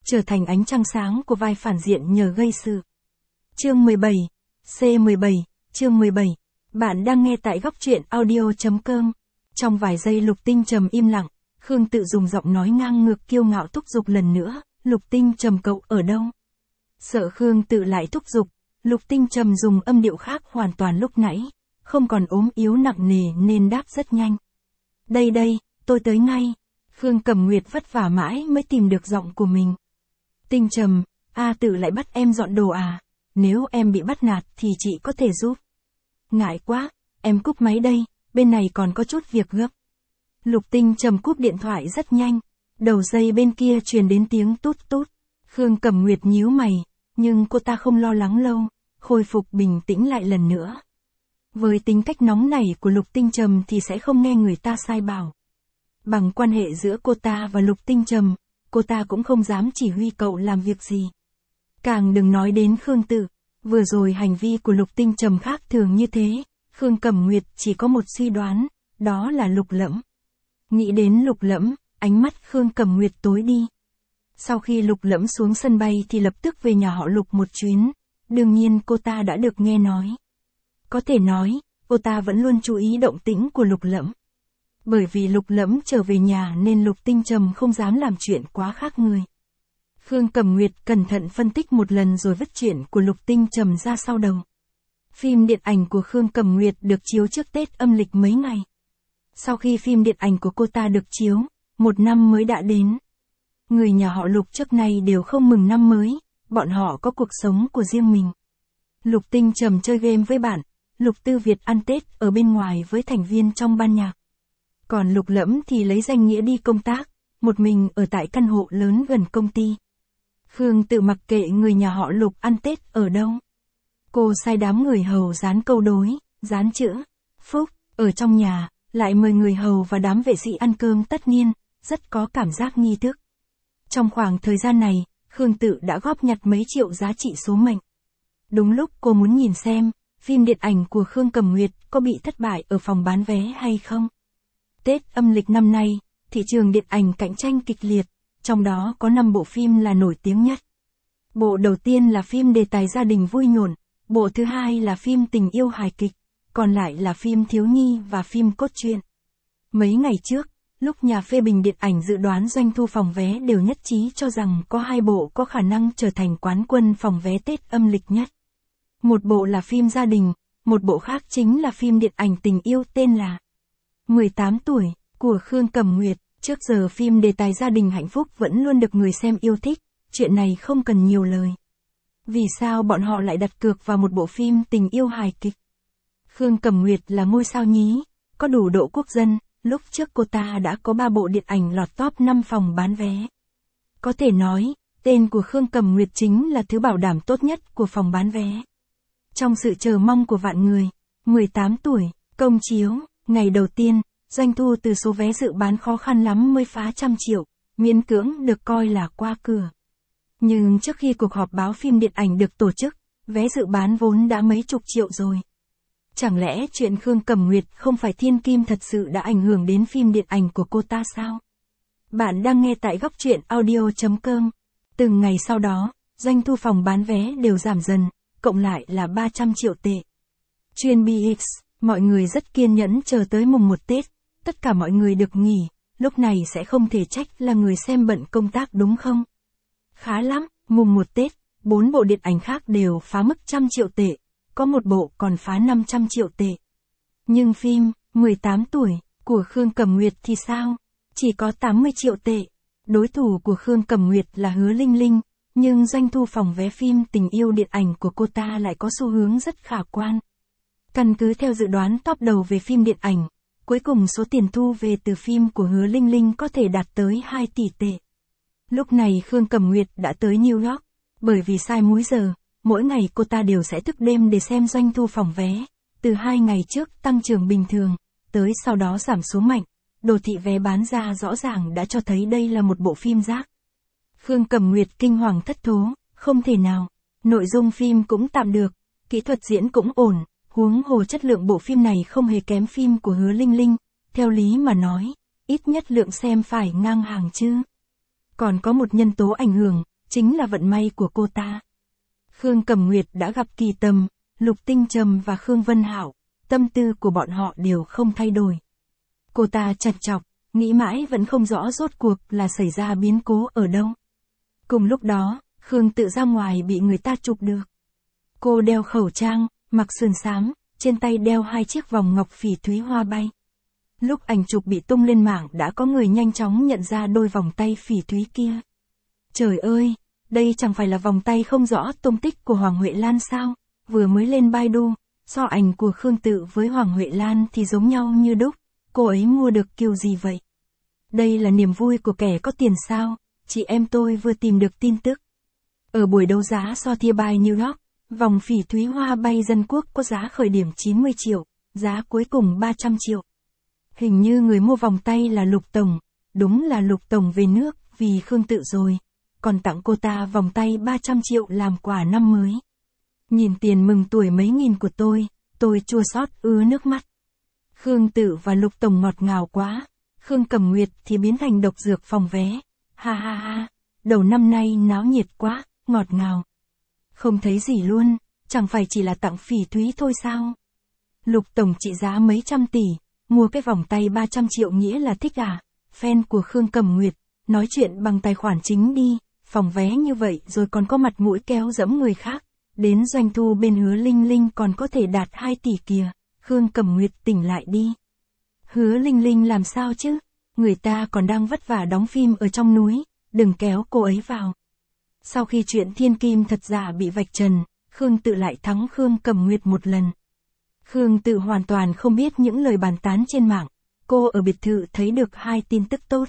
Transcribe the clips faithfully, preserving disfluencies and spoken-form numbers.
trở thành ánh trăng sáng của vai phản diện nhờ gây sự. Chương mười bảy, C mười bảy, chương mười bảy. Bạn đang nghe tại góc truyện audio chấm com. Trong vài giây Lục Tinh Trầm im lặng, Khương Tự dùng giọng nói ngang ngược kiêu ngạo thúc giục lần nữa, Lục Tinh Trầm cậu ở đâu? Sợ Khương Tự lại thúc giục, Lục Tinh Trầm dùng âm điệu khác hoàn toàn lúc nãy, không còn ốm yếu nặng nề nên đáp rất nhanh. Đây đây, tôi tới ngay. Khương Cẩm Nguyệt vất vả mãi mới tìm được giọng của mình. Tinh Trầm, A Tự lại bắt em dọn đồ à? Nếu em bị bắt nạt thì chị có thể giúp. Ngại quá, em cúp máy đây, bên này còn có chút việc gấp. Lục Tinh Trầm cúp điện thoại rất nhanh, đầu dây bên kia truyền đến tiếng tút tút. Khương Cẩm Nguyệt nhíu mày, nhưng cô ta không lo lắng lâu, khôi phục bình tĩnh lại lần nữa. Với tính cách nóng nảy của Lục Tinh Trầm thì sẽ không nghe người ta sai bảo. Bằng quan hệ giữa cô ta và Lục Tinh Trầm, cô ta cũng không dám chỉ huy cậu làm việc gì. Càng đừng nói đến Khương Tự, vừa rồi hành vi của Lục Tinh Trầm khác thường như thế, Khương Cẩm Nguyệt chỉ có một suy đoán, đó là Lục Lẫm. Nghĩ đến Lục Lẫm, ánh mắt Khương Cẩm Nguyệt tối đi. Sau khi Lục Lẫm xuống sân bay thì lập tức về nhà họ Lục một chuyến, đương nhiên cô ta đã được nghe nói. Có thể nói, cô ta vẫn luôn chú ý động tĩnh của Lục Lẫm. Bởi vì Lục Lẫm trở về nhà nên Lục Tinh Trầm không dám làm chuyện quá khác người. Khương Cẩm Nguyệt cẩn thận phân tích một lần rồi vứt chuyện của Lục Tinh Trầm ra sau đầu. Phim điện ảnh của Khương Cẩm Nguyệt được chiếu trước Tết âm lịch mấy ngày. Sau khi phim điện ảnh của cô ta được chiếu, một năm mới đã đến. Người nhà họ Lục trước nay đều không mừng năm mới, bọn họ có cuộc sống của riêng mình. Lục Tinh Trầm chơi game với bạn, Lục Tư Việt ăn Tết ở bên ngoài với thành viên trong ban nhạc. Còn Lục Lẫm thì lấy danh nghĩa đi công tác, một mình ở tại căn hộ lớn gần công ty. Khương Tự mặc kệ người nhà họ Lục ăn Tết ở đâu. Cô sai đám người hầu dán câu đối, dán chữ Phúc ở trong nhà, lại mời người hầu và đám vệ sĩ ăn cơm tất niên, rất có cảm giác nghi thức. Trong khoảng thời gian này, Khương Tự đã góp nhặt mấy triệu giá trị số mệnh. Đúng lúc cô muốn nhìn xem, phim điện ảnh của Khương Cẩm Nguyệt có bị thất bại ở phòng bán vé hay không. Tết âm lịch năm nay, thị trường điện ảnh cạnh tranh kịch liệt, trong đó có năm bộ phim là nổi tiếng nhất. Bộ đầu tiên là phim đề tài gia đình vui nhộn, bộ thứ hai là phim tình yêu hài kịch, còn lại là phim thiếu nhi và phim cốt truyện. Mấy ngày trước, lúc nhà phê bình điện ảnh dự đoán doanh thu phòng vé đều nhất trí cho rằng có hai bộ có khả năng trở thành quán quân phòng vé Tết âm lịch nhất. Một bộ là phim gia đình, một bộ khác chính là phim điện ảnh tình yêu tên là mười tám tuổi, của Khương Cẩm Nguyệt. Trước giờ phim đề tài gia đình hạnh phúc vẫn luôn được người xem yêu thích, chuyện này không cần nhiều lời. Vì sao bọn họ lại đặt cược vào một bộ phim tình yêu hài kịch? Khương Cẩm Nguyệt là ngôi sao nhí, có đủ độ quốc dân, lúc trước cô ta đã có ba bộ điện ảnh lọt top năm phòng bán vé. Có thể nói, tên của Khương Cẩm Nguyệt chính là thứ bảo đảm tốt nhất của phòng bán vé. Trong sự chờ mong của vạn người, mười tám tuổi, công chiếu, ngày đầu tiên, doanh thu từ số vé dự bán khó khăn lắm mới phá trăm triệu, miễn cưỡng được coi là qua cửa. Nhưng trước khi cuộc họp báo phim điện ảnh được tổ chức, vé dự bán vốn đã mấy chục triệu rồi. Chẳng lẽ chuyện Khương Cẩm Nguyệt không phải thiên kim thật sự đã ảnh hưởng đến phim điện ảnh của cô ta sao? Bạn đang nghe tại góc truyện audio chấm com. Từng ngày sau đó, doanh thu phòng bán vé đều giảm dần, cộng lại là ba trăm triệu tệ. Chuyên bê ích, mọi người rất kiên nhẫn chờ tới mùng một Tết, tất cả mọi người được nghỉ, lúc này sẽ không thể trách là người xem bận công tác đúng không? Khá lắm, mùng một Tết, bốn bộ điện ảnh khác đều phá mức trăm triệu tệ, có một bộ còn phá năm trăm triệu tệ. Nhưng phim, mười tám tuổi, của Khương Cẩm Nguyệt thì sao? Chỉ có tám mươi triệu tệ. Đối thủ của Khương Cẩm Nguyệt là Hứa Linh Linh, nhưng doanh thu phòng vé phim tình yêu điện ảnh của cô ta lại có xu hướng rất khả quan. Căn cứ theo dự đoán top đầu về phim điện ảnh, cuối cùng số tiền thu về từ phim của Hứa Linh Linh có thể đạt tới hai tỷ tệ. Lúc này Khương Cẩm Nguyệt đã tới New York, bởi vì sai múi giờ, mỗi ngày cô ta đều sẽ thức đêm để xem doanh thu phòng vé, từ hai ngày trước tăng trưởng bình thường, tới sau đó giảm xuống mạnh, đồ thị vé bán ra rõ ràng đã cho thấy đây là một bộ phim rác. Khương Cẩm Nguyệt kinh hoàng thất thố, không thể nào, nội dung phim cũng tạm được, kỹ thuật diễn cũng ổn, huống hồ chất lượng bộ phim này không hề kém phim của Hứa Linh Linh, theo lý mà nói, ít nhất lượng xem phải ngang hàng chứ. Còn có một nhân tố ảnh hưởng, chính là vận may của cô ta. Khương Cẩm Nguyệt đã gặp Kỳ Tầm, Lục Tinh Trầm và Khương Vân Hạo, tâm tư của bọn họ đều không thay đổi. Cô ta chằn chọc, nghĩ mãi vẫn không rõ rốt cuộc là xảy ra biến cố ở đâu. Cùng lúc đó, Khương Tự ra ngoài bị người ta chụp được. Cô đeo khẩu trang, mặc sườn xám, trên tay đeo hai chiếc vòng ngọc phỉ thúy hoa bay. Lúc ảnh chụp bị tung lên mạng đã có người nhanh chóng nhận ra đôi vòng tay phỉ thúy kia. Trời ơi, đây chẳng phải là vòng tay không rõ tung tích của Hoàng Huệ Lan sao? Vừa mới lên Baidu, so ảnh của Khương Tự với Hoàng Huệ Lan thì giống nhau như đúc. Cô ấy mua được kiểu gì vậy? Đây là niềm vui của kẻ có tiền sao? Chị em tôi vừa tìm được tin tức. Ở buổi đấu giá Sotheby's New York, vòng phỉ thúy hoa bay dân quốc có giá khởi điểm chín mươi triệu, giá cuối cùng ba trăm triệu. Hình như người mua vòng tay là Lục Tổng, đúng là Lục Tổng về nước vì Khương Tự rồi, còn tặng cô ta vòng tay ba trăm triệu làm quà năm mới. Nhìn tiền mừng tuổi mấy nghìn của tôi, tôi chua xót ứa nước mắt. Khương Tự và Lục Tổng ngọt ngào quá, Khương Cẩm Nguyệt thì biến thành độc dược phòng vé. Ha ha ha, đầu năm nay náo nhiệt quá, ngọt ngào. Không thấy gì luôn, chẳng phải chỉ là tặng phỉ thúy thôi sao? Lục Tổng trị giá mấy trăm tỷ, mua cái vòng tay ba trăm triệu nghĩa là thích à? Fan của Khương Cẩm Nguyệt, nói chuyện bằng tài khoản chính đi, phòng vé như vậy rồi còn có mặt mũi kéo dẫm người khác. Đến doanh thu bên Hứa Linh Linh còn có thể đạt hai tỷ kìa, Khương Cẩm Nguyệt tỉnh lại đi. Hứa Linh Linh làm sao chứ? Người ta còn đang vất vả đóng phim ở trong núi, đừng kéo cô ấy vào. Sau khi chuyện Thiên Kim thật giả bị vạch trần, Khương Tự lại thắng Khương Cẩm Nguyệt một lần. Khương Tự hoàn toàn không biết những lời bàn tán trên mạng, cô ở biệt thự thấy được hai tin tức tốt.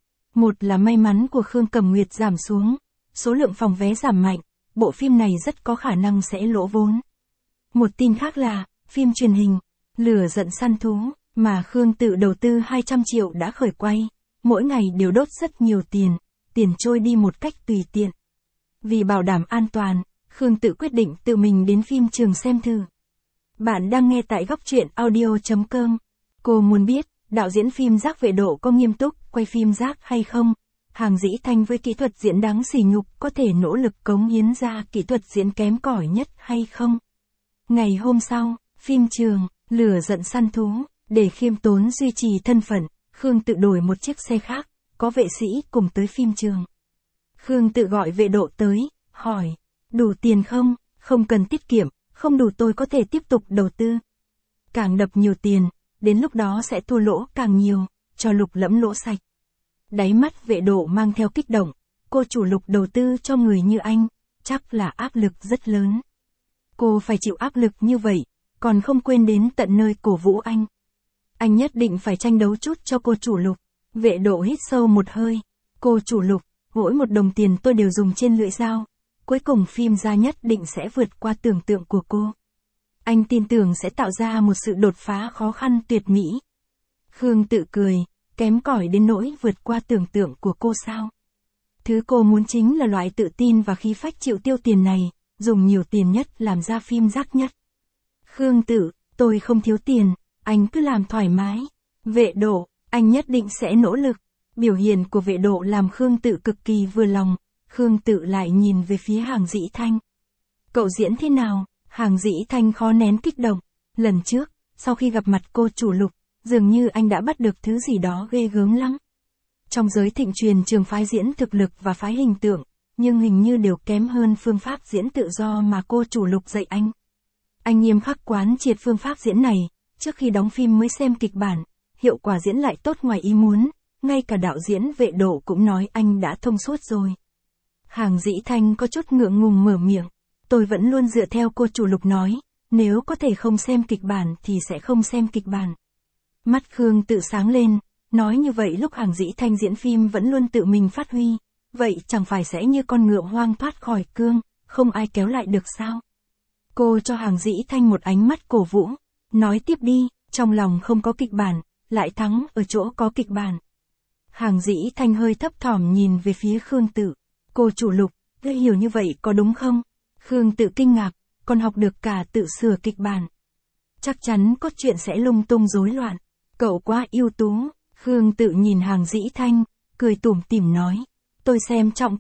Một là may mắn của Khương Cẩm Nguyệt giảm xuống, số lượng phòng vé giảm mạnh, bộ phim này rất có khả năng sẽ lỗ vốn. Một tin khác là, phim truyền hình, Lửa Giận Săn Thú, mà Khương Tự đầu tư hai trăm triệu đã khởi quay, mỗi ngày đều đốt rất nhiều tiền, tiền trôi đi một cách tùy tiện. Vì bảo đảm an toàn, Khương Tự quyết định tự mình đến phim trường xem thử. Bạn đang nghe tại góc truyện audio chấm com. Cô muốn biết, đạo diễn phim Giác Vệ Độ có nghiêm túc quay phim Giác hay không? Hàng Dĩ Thanh với kỹ thuật diễn đáng sỉ nhục có thể nỗ lực cống hiến ra kỹ thuật diễn kém cỏi nhất hay không? Ngày hôm sau, phim trường, Lửa Giận Săn Thú, để khiêm tốn duy trì thân phận, Khương Tự đổi một chiếc xe khác, có vệ sĩ cùng tới phim trường. Khương Tự gọi Vệ Độ tới, hỏi, đủ tiền không? Không cần tiết kiệm, không đủ tôi có thể tiếp tục đầu tư. Càng đập nhiều tiền, đến lúc đó sẽ thua lỗ càng nhiều, cho Lục lẫm lỗ sạch. Đáy mắt Vệ Độ mang theo kích động, cô chủ Lục đầu tư cho người như anh, chắc là áp lực rất lớn. Cô phải chịu áp lực như vậy, còn không quên đến tận nơi cổ vũ anh. Anh nhất định phải tranh đấu chút cho cô chủ Lục. Vệ Độ hít sâu một hơi, cô chủ Lục, mỗi một đồng tiền tôi đều dùng trên lưỡi dao. Cuối cùng phim ra nhất định sẽ vượt qua tưởng tượng của cô. Anh tin tưởng sẽ tạo ra một sự đột phá khó khăn tuyệt mỹ. Khương Tự cười, kém cỏi đến nỗi vượt qua tưởng tượng của cô sao? Thứ cô muốn chính là loại tự tin và khí phách chịu tiêu tiền này, dùng nhiều tiền nhất làm ra phim Giác nhất. Khương Tự, tôi không thiếu tiền, anh cứ làm thoải mái. Vệ Độ, anh nhất định sẽ nỗ lực. Biểu hiện của Vệ Độ làm Khương Tự cực kỳ vừa lòng. Khương Tự lại nhìn về phía Hàng Dĩ Thanh. Cậu diễn thế nào? Hàng Dĩ Thanh khó nén kích động. Lần trước, sau khi gặp mặt cô chủ Lục, dường như anh đã bắt được thứ gì đó ghê gớm lắm. Trong giới thịnh truyền trường phái diễn thực lực và phái hình tượng, nhưng hình như đều kém hơn phương pháp diễn tự do mà cô chủ Lục dạy anh. Anh nghiêm khắc quán triệt phương pháp diễn này, trước khi đóng phim mới xem kịch bản, hiệu quả diễn lại tốt ngoài ý muốn, ngay cả đạo diễn Vệ Độ cũng nói anh đã thông suốt rồi. Hàng Dĩ Thanh có chút ngượng ngùng mở miệng, tôi vẫn luôn dựa theo cô chủ Lục nói, nếu có thể không xem kịch bản thì sẽ không xem kịch bản. Mắt Khương Tự sáng lên, nói như vậy lúc Hàng Dĩ Thanh diễn phim vẫn luôn tự mình phát huy, vậy chẳng phải sẽ như con ngựa hoang thoát khỏi cương, không ai kéo lại được sao? Cô cho Hàng Dĩ Thanh một ánh mắt cổ vũ, nói tiếp đi, trong lòng không có kịch bản, lại thắng ở chỗ có kịch bản. Hàng Dĩ Thanh hơi thấp thỏm nhìn về phía Khương Tự. Cô chủ Lục, ngươi hiểu như vậy có đúng không? Khương Tự kinh ngạc, còn học được cả tự sửa kịch bản. Chắc chắn có chuyện sẽ lung tung rối loạn. Cậu quá ưu tú. Khương Tự nhìn Hàng Dĩ Thanh, cười tủm tỉm nói. Tôi xem trọng cậu.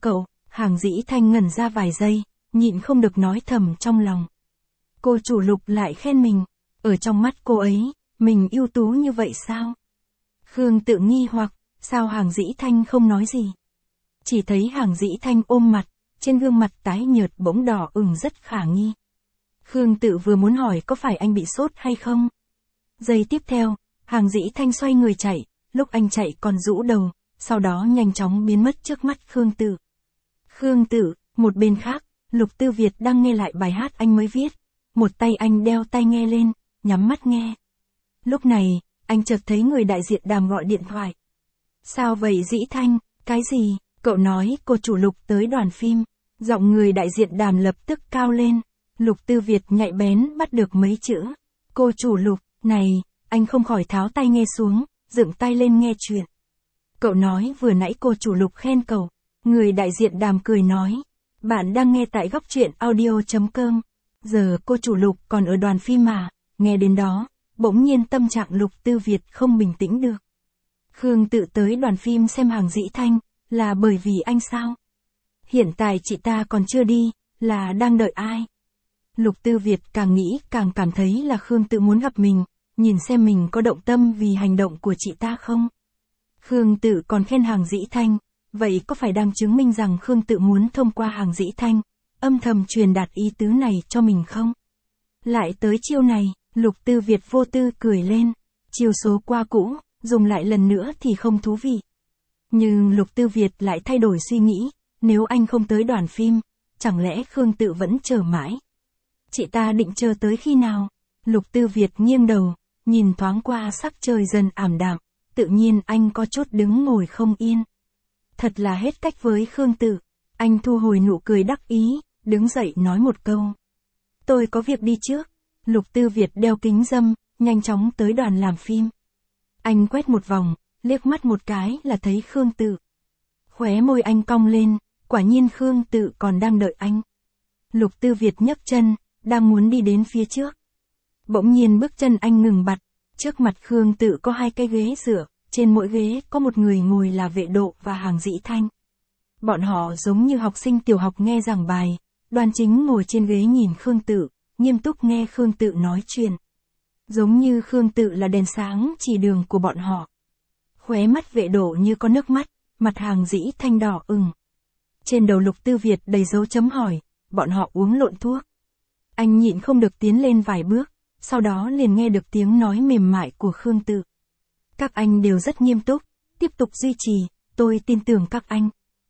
Hàng Dĩ Thanh ngẩn ra vài giây, nhịn không được nói thầm trong lòng. Cô chủ Lục lại khen mình, ở trong mắt cô ấy, mình ưu tú như vậy sao? Khương Tự nghi hoặc, sao Hàng Dĩ Thanh không nói gì? Chỉ thấy Hàng Dĩ Thanh ôm mặt, trên gương mặt tái nhợt bỗng đỏ ửng rất khả nghi. Khương Tự vừa muốn hỏi có phải anh bị sốt hay không? Giây tiếp theo, Hàng Dĩ Thanh xoay người chạy, lúc anh chạy còn rũ đầu, sau đó nhanh chóng biến mất trước mắt Khương Tự. Khương Tự, một bên khác, Lục Tư Việt đang nghe lại bài hát anh mới viết. Một tay anh đeo tai nghe lên, nhắm mắt nghe. Lúc này, anh chợt thấy người đại diện Đàm gọi điện thoại. Sao vậy Dĩ Thanh, cái gì? Cậu nói cô chủ Lục tới đoàn phim. Giọng người đại diện Đàm lập tức cao lên. Lục Tư Việt nhạy bén bắt được mấy chữ. Cô chủ Lục, này, anh không khỏi tháo tai nghe xuống, dựng tay lên nghe chuyện. Cậu nói vừa nãy cô chủ Lục khen cậu. Người đại diện Đàm cười nói. Bạn đang nghe tại góc truyện audio chấm com. Giờ cô chủ Lục còn ở đoàn phim mà, nghe đến đó, bỗng nhiên tâm trạng Lục Tư Việt không bình tĩnh được. Khương Tự tới đoàn phim xem Hàng Dĩ Thanh, là bởi vì anh sao? Hiện tại chị ta còn chưa đi, là đang đợi ai? Lục Tư Việt càng nghĩ càng cảm thấy là Khương Tự muốn gặp mình, nhìn xem mình có động tâm vì hành động của chị ta không? Khương Tự còn khen Hàng Dĩ Thanh, vậy có phải đang chứng minh rằng Khương Tự muốn thông qua Hàng Dĩ Thanh, âm thầm truyền đạt ý tứ này cho mình không? Lại tới chiêu này, Lục Tư Việt vô tư cười lên, chiêu số qua cũ, dùng lại lần nữa thì không thú vị. Nhưng Lục Tư Việt lại thay đổi suy nghĩ, nếu anh không tới đoàn phim, chẳng lẽ Khương Tự vẫn chờ mãi? Chị ta định chờ tới khi nào? Lục Tư Việt nghiêng đầu, nhìn thoáng qua sắc trời dần ảm đạm, tự nhiên anh có chút đứng ngồi không yên. Thật là hết cách với Khương Tự, anh thu hồi nụ cười đắc ý, đứng dậy nói một câu. Tôi có việc đi trước. Lục Tư Việt đeo kính râm, nhanh chóng tới đoàn làm phim. Anh quét một vòng, liếc mắt một cái là thấy Khương Tự. Khóe môi anh cong lên, quả nhiên Khương Tự còn đang đợi anh. Lục Tư Việt nhấc chân, đang muốn đi đến phía trước. Bỗng nhiên bước chân anh ngừng bặt, trước mặt Khương Tự có hai cái ghế dựa, trên mỗi ghế có một người ngồi là Vệ Độ và Hàng Dĩ Thanh. Bọn họ giống như học sinh tiểu học nghe giảng bài, Đoan Chính ngồi trên ghế nhìn Khương Tự, nghiêm túc nghe Khương Tự nói chuyện. Giống như Khương Tự là đèn sáng chỉ đường của bọn họ. Khóe mắt Vệ Độ như có nước mắt, mặt Hàng Dĩ Thanh đỏ ửng. Trên đầu Lục Tư Việt đầy dấu chấm hỏi, bọn họ uống lộn thuốc. Anh nhịn không được tiến lên vài bước, sau đó liền nghe được tiếng nói mềm mại của Khương Tự. Các anh đều rất nghiêm túc, tiếp tục duy trì, tôi tin tưởng các anh.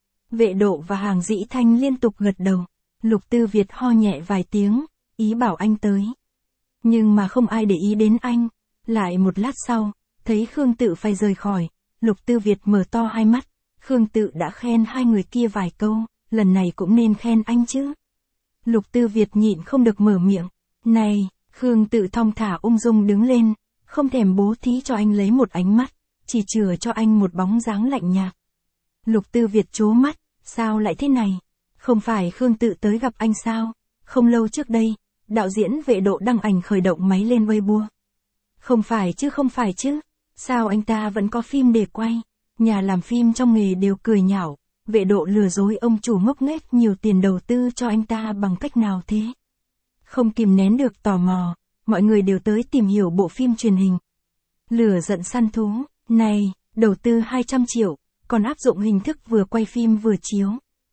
Vệ Độ và Hàng Dĩ Thanh liên tục gật đầu. Lục Tư Việt ho nhẹ vài tiếng, ý bảo anh tới. Nhưng mà không ai để ý đến anh. Lại một lát sau, thấy Khương Tự phải rời khỏi, Lục Tư Việt mở to hai mắt. Khương Tự đã khen hai người kia vài câu, lần này cũng nên khen anh chứ. Lục Tư Việt nhịn không được mở miệng. Này, Khương Tự thong thả ung dung đứng lên, không thèm bố thí cho anh lấy một ánh mắt, chỉ chừa cho anh một bóng dáng lạnh nhạt. Lục Tư Việt trố mắt, sao lại thế này? Không phải Khương Tự tới gặp anh sao? Không lâu trước đây, đạo diễn Vệ Độ đăng ảnh khởi động máy lên Weibo. Không phải chứ không phải chứ, sao anh ta vẫn có phim để quay? Nhà làm phim trong nghề đều cười nhạo, Vệ Độ lừa dối ông chủ ngốc nghếch nhiều tiền đầu tư cho anh ta bằng cách nào thế? Không kìm nén được tò mò, mọi người đều tới tìm hiểu bộ phim truyền hình. Lửa giận săn thú, này, đầu tư hai trăm triệu, còn áp dụng hình thức vừa quay phim vừa chiếu.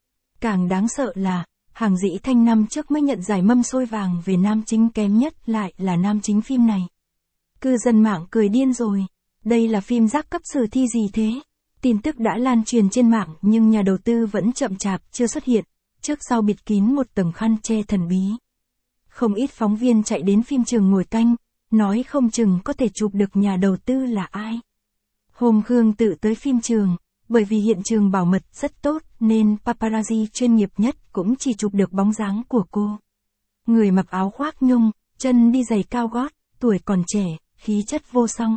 Càng đáng sợ là, Hàng Dĩ Thanh năm trước mới nhận giải Mâm Xôi Vàng về nam chính kém nhất lại là nam chính phim này. Cư dân mạng cười điên rồi, đây là phim rác cấp sử thi gì thế? Tin tức đã lan truyền trên mạng nhưng nhà đầu tư vẫn chậm chạp chưa xuất hiện, trước sau bịt kín một tầng khăn che thần bí. Không ít phóng viên chạy đến phim trường ngồi canh, nói không chừng có thể chụp được nhà đầu tư là ai. Hôm Khương Tự tới phim trường, bởi vì hiện trường bảo mật rất tốt nên paparazzi chuyên nghiệp nhất cũng chỉ chụp được bóng dáng của cô. Người mặc áo khoác nhung, chân đi giày cao gót, tuổi còn trẻ, khí chất vô song.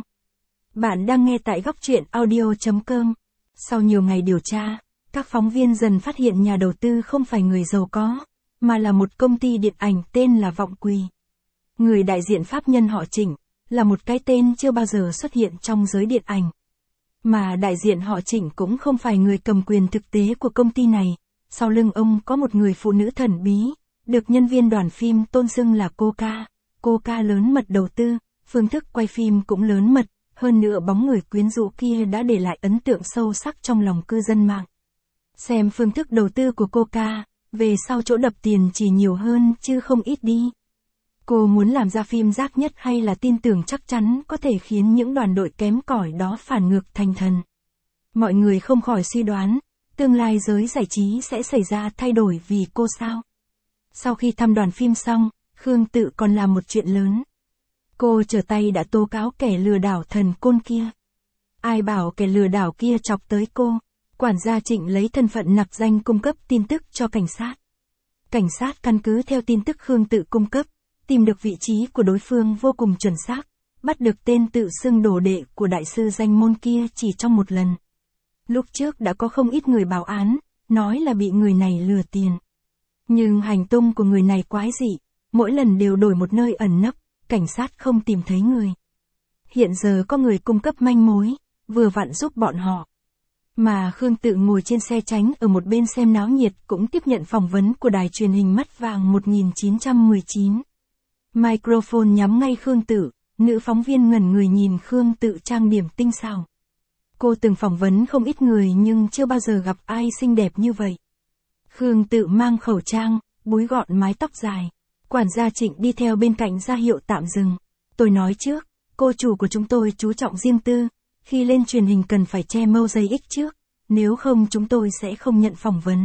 Bạn đang nghe tại góc truyện audio chấm com. Sau nhiều ngày điều tra, các phóng viên dần phát hiện nhà đầu tư không phải người giàu có, mà là một công ty điện ảnh tên là Vọng Quỳ. Người đại diện pháp nhân họ Trịnh, là một cái tên chưa bao giờ xuất hiện trong giới điện ảnh. Mà đại diện họ Trịnh cũng không phải người cầm quyền thực tế của công ty này, Sau lưng ông có một người phụ nữ thần bí, được nhân viên đoàn phim tôn xưng là cô ca. Cô ca lớn mật đầu tư, phương thức quay phim cũng lớn mật, hơn nữa bóng người quyến rũ kia đã để lại ấn tượng sâu sắc trong lòng cư dân mạng. Xem phương thức đầu tư của cô ca, về sau chỗ đập tiền chỉ nhiều hơn chứ không ít đi. Cô muốn làm ra phim rác nhất hay là tin tưởng chắc chắn có thể khiến những đoàn đội kém cỏi đó phản ngược thành thần. Mọi người không khỏi suy đoán, tương lai giới giải trí sẽ xảy ra thay đổi vì cô sao. Sau khi thăm đoàn phim xong, Khương Tự còn làm một chuyện lớn. Cô trở tay đã tố cáo kẻ lừa đảo thần côn kia. Ai bảo kẻ lừa đảo kia chọc tới cô, quản gia Trịnh lấy thân phận nặc danh cung cấp tin tức cho cảnh sát. Cảnh sát căn cứ theo tin tức Khương Tự cung cấp, tìm được vị trí của đối phương vô cùng chuẩn xác, bắt được tên tự xưng đồ đệ của đại sư danh môn kia chỉ trong một lần. Lúc trước đã có không ít người báo án, nói là bị người này lừa tiền. Nhưng hành tung của người này quái dị, mỗi lần đều đổi một nơi ẩn nấp, cảnh sát không tìm thấy người. Hiện giờ có người cung cấp manh mối, vừa vặn giúp bọn họ. Mà Khương Tự ngồi trên xe tránh ở một bên xem náo nhiệt cũng tiếp nhận phỏng vấn của đài truyền hình Mắt Vàng một nghìn chín trăm mười chín. Microphone nhắm ngay Khương Tự, nữ phóng viên ngẩn người nhìn Khương Tự trang điểm tinh xảo. Cô từng phỏng vấn không ít người nhưng chưa bao giờ gặp ai xinh đẹp như vậy. Khương Tự mang khẩu trang, búi gọn mái tóc dài. Quản gia Trịnh đi theo bên cạnh ra hiệu tạm dừng. Tôi nói trước, cô chủ của chúng tôi chú trọng riêng tư, khi lên truyền hình cần phải che mâu dây ích trước, nếu không chúng tôi sẽ không nhận phỏng vấn.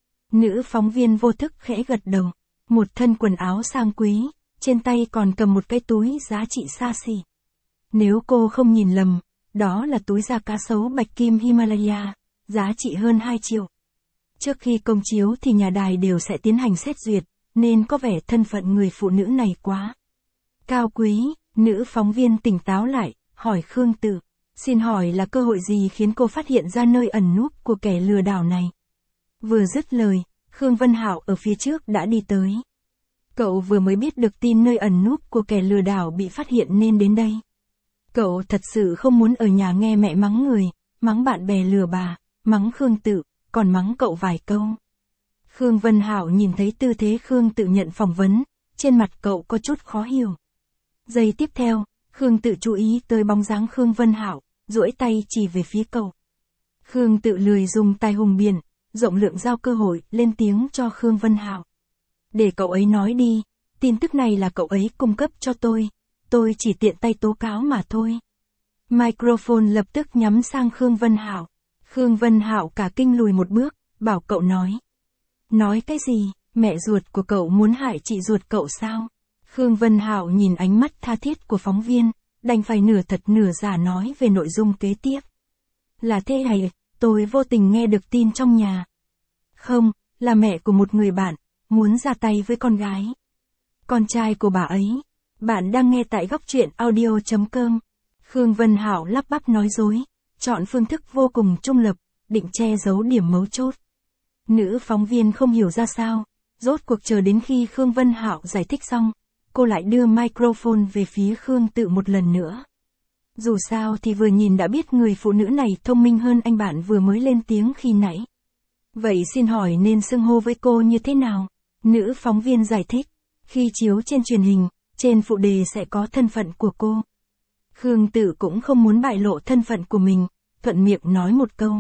Nữ phóng viên vô thức khẽ gật đầu, một thân quần áo sang quý, trên tay còn cầm một cái túi giá trị xa xỉ. Nếu cô không nhìn lầm, đó là túi da cá sấu bạch kim Himalaya, giá trị hơn hai triệu. Trước khi công chiếu thì nhà đài đều sẽ tiến hành xét duyệt, nên có vẻ thân phận người phụ nữ này quá cao quý. Nữ phóng viên tỉnh táo lại, hỏi Khương Tự, xin hỏi là cơ hội gì khiến cô phát hiện ra nơi ẩn núp của kẻ lừa đảo này? Vừa dứt lời, Khương Vân Hạo ở phía trước đã đi tới. Cậu vừa mới biết được tin nơi ẩn núp của kẻ lừa đảo bị phát hiện nên đến đây. Cậu thật sự không muốn ở nhà nghe mẹ mắng người, mắng bạn bè lừa bà, mắng Khương Tự, còn mắng cậu vài câu. Khương Vân Hạo nhìn thấy tư thế Khương Tự nhận phỏng vấn, trên mặt cậu có chút khó hiểu. Giây tiếp theo, Khương Tự chú ý tới bóng dáng Khương Vân Hạo, duỗi tay chỉ về phía cậu. Khương Tự lười dùng tài hùng biện, rộng lượng giao cơ hội lên tiếng cho Khương Vân Hạo. Để cậu ấy nói đi, tin tức này là cậu ấy cung cấp cho tôi, tôi chỉ tiện tay tố cáo mà thôi. Microphone lập tức nhắm sang Khương Vân Hạo. Khương Vân Hạo cả kinh lùi một bước, bảo cậu nói. Nói cái gì, mẹ ruột của cậu muốn hại chị ruột cậu sao? Khương Vân Hạo nhìn ánh mắt tha thiết của phóng viên, đành phải nửa thật nửa giả nói về nội dung kế tiếp. Là thế này, tôi vô tình nghe được tin trong nhà. Không, là mẹ của một người bạn, muốn ra tay với con gái. Con trai của bà ấy. Bạn đang nghe tại góc truyện audio chấm com. Khương Vân Hạo lắp bắp nói dối, chọn phương thức vô cùng trung lập, định che giấu điểm mấu chốt. Nữ phóng viên không hiểu ra sao, rốt cuộc chờ đến khi Khương Vân Hạo giải thích xong, cô lại đưa microphone về phía Khương Tự một lần nữa. Dù sao thì vừa nhìn đã biết người phụ nữ này thông minh hơn anh bạn vừa mới lên tiếng khi nãy. Vậy xin hỏi nên xưng hô với cô như thế nào? Nữ phóng viên giải thích, khi chiếu trên truyền hình, trên phụ đề sẽ có thân phận của cô. Khương Tự cũng không muốn bại lộ thân phận của mình, thuận miệng nói một câu.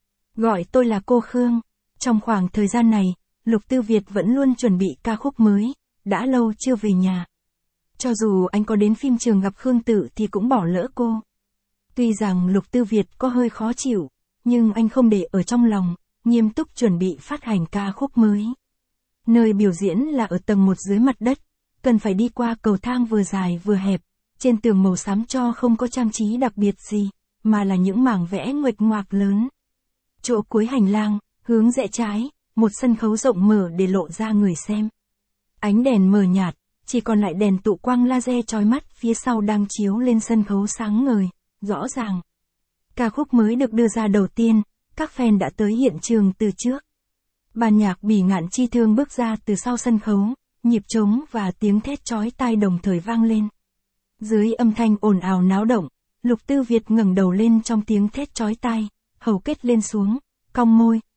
Gọi tôi là cô Khương. Trong khoảng thời gian này, Lục Tư Việt vẫn luôn chuẩn bị ca khúc mới, đã lâu chưa về nhà. Cho dù anh có đến phim trường gặp Khương Tự thì cũng bỏ lỡ cô. Tuy rằng Lục Tư Việt có hơi khó chịu, nhưng anh không để ở trong lòng, nghiêm túc chuẩn bị phát hành ca khúc mới. Nơi biểu diễn là ở tầng một dưới mặt đất, cần phải đi qua cầu thang vừa dài vừa hẹp, trên tường màu xám tro không có trang trí đặc biệt gì, mà là những mảng vẽ nguệch ngoạc lớn. Chỗ cuối hành lang, hướng rẽ trái, một sân khấu rộng mở để lộ ra người xem. Ánh đèn mờ nhạt, chỉ còn lại đèn tụ quang laser chói mắt phía sau đang chiếu lên sân khấu sáng ngời, rõ ràng. Ca khúc mới được đưa ra đầu tiên, các fan đã tới hiện trường từ trước. Ban nhạc Bỉ Ngạn Chi Thương bước ra từ sau sân khấu, nhịp trống và tiếng thét chói tai đồng thời vang lên. Dưới âm thanh ồn ào náo động, Lục Tư Việt ngẩng đầu lên trong tiếng thét chói tai, hầu kết lên xuống, cong môi,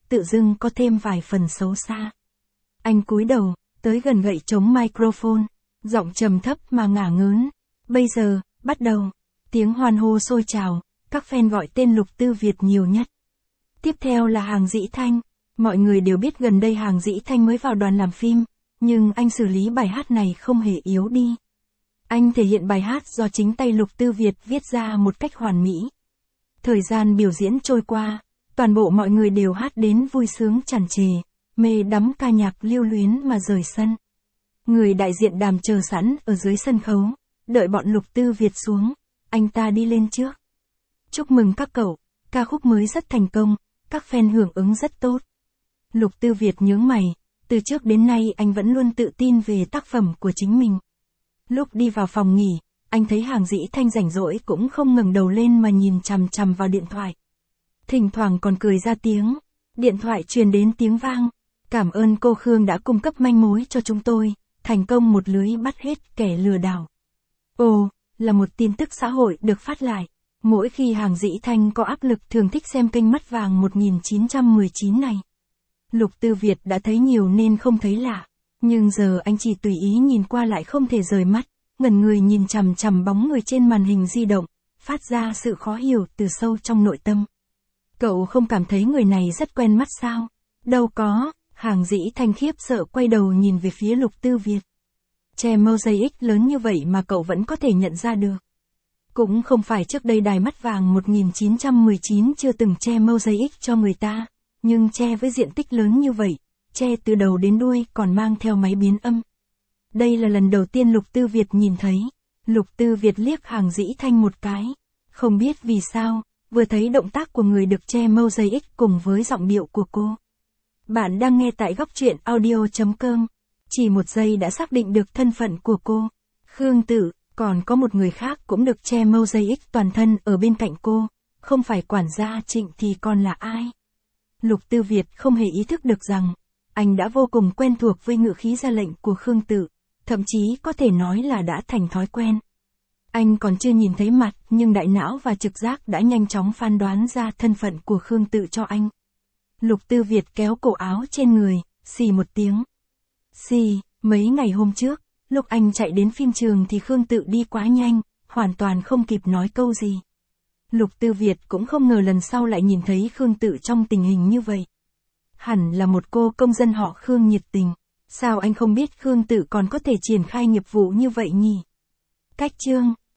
tự dưng có thêm vài phần xấu xa. Anh cúi đầu, tới gần gậy chống microphone, giọng trầm thấp mà ngả ngớn. Bây giờ, bắt đầu. Tiếng hoan hô sôi trào, các fan gọi tên Lục Tư Việt nhiều nhất. Tiếp theo là Hàng Dĩ Thanh. Mọi người đều biết gần đây Hàng Dĩ Thanh mới vào đoàn làm phim, nhưng anh xử lý bài hát này không hề yếu đi. Anh thể hiện bài hát do chính tay Lục Tư Việt viết ra một cách hoàn mỹ. Thời gian biểu diễn trôi qua, toàn bộ mọi người đều hát đến vui sướng tràn trề, mê đắm ca nhạc lưu luyến mà rời sân. Người đại diện Đàm chờ sẵn ở dưới sân khấu, đợi bọn Lục Tư Việt xuống, anh ta đi lên trước. Chúc mừng các cậu, ca khúc mới rất thành công, các fan hưởng ứng rất tốt. Lục Tư Việt nhướng mày, từ trước đến nay anh vẫn luôn tự tin về tác phẩm của chính mình. Lúc đi vào phòng nghỉ, anh thấy Hàng Dĩ Thanh rảnh rỗi cũng không ngẩng đầu lên mà nhìn chằm chằm vào điện thoại. Thỉnh thoảng còn cười ra tiếng. Điện thoại truyền đến tiếng vang. Cảm ơn cô Khương đã cung cấp manh mối cho chúng tôi, thành công một lưới bắt hết kẻ lừa đảo. Ồ, là một tin tức xã hội được phát lại. Mỗi khi Hàng Dĩ Thanh có áp lực thường thích xem kênh Mắt Vàng một nghìn chín trăm mười chín này. Lục Tư Việt đã thấy nhiều nên không thấy lạ. Nhưng giờ anh chỉ tùy ý nhìn qua lại không thể rời mắt, ngẩn người nhìn chằm chằm bóng người trên màn hình di động, phát ra sự khó hiểu từ sâu trong nội tâm. Cậu không cảm thấy người này rất quen mắt sao? Đâu có, Hàng Dĩ Thanh khiếp sợ quay đầu nhìn về phía Lục Tư Việt. Che mosaic lớn như vậy mà cậu vẫn có thể nhận ra được. Cũng không phải trước đây đài Mắt Vàng một nghìn chín trăm mười chín chưa từng che mosaic cho người ta, nhưng che với diện tích lớn như vậy, che từ đầu đến đuôi còn mang theo máy biến âm. Đây là lần đầu tiên Lục Tư Việt nhìn thấy. Lục Tư Việt liếc Hàng Dĩ Thanh một cái. Không biết vì sao, vừa thấy động tác của người được che mosaic cùng với giọng điệu của cô. Bạn đang nghe tại góc truyện audio chấm com. Chỉ một giây đã xác định được thân phận của cô. Khương Tử, còn có một người khác cũng được che mosaic toàn thân ở bên cạnh cô. Không phải quản gia Trịnh thì còn là ai? Lục Tư Việt không hề ý thức được rằng, anh đã vô cùng quen thuộc với ngữ khí ra lệnh của Khương Tử, thậm chí có thể nói là đã thành thói quen. Anh còn chưa nhìn thấy mặt, nhưng đại não và trực giác đã nhanh chóng phán đoán ra thân phận của Khương Tử cho anh. Lục Tư Việt kéo cổ áo trên người, xì một tiếng. Xì, mấy ngày hôm trước, lúc anh chạy đến phim trường thì Khương Tử đi quá nhanh, hoàn toàn không kịp nói câu gì. Lục Tư Việt cũng không ngờ lần sau lại nhìn thấy Khương Tử trong tình hình như vậy. Hẳn là một cô công dân họ Khương nhiệt tình. Sao anh không biết Khương Tử còn có thể triển khai nghiệp vụ như vậy nhỉ? Cách chương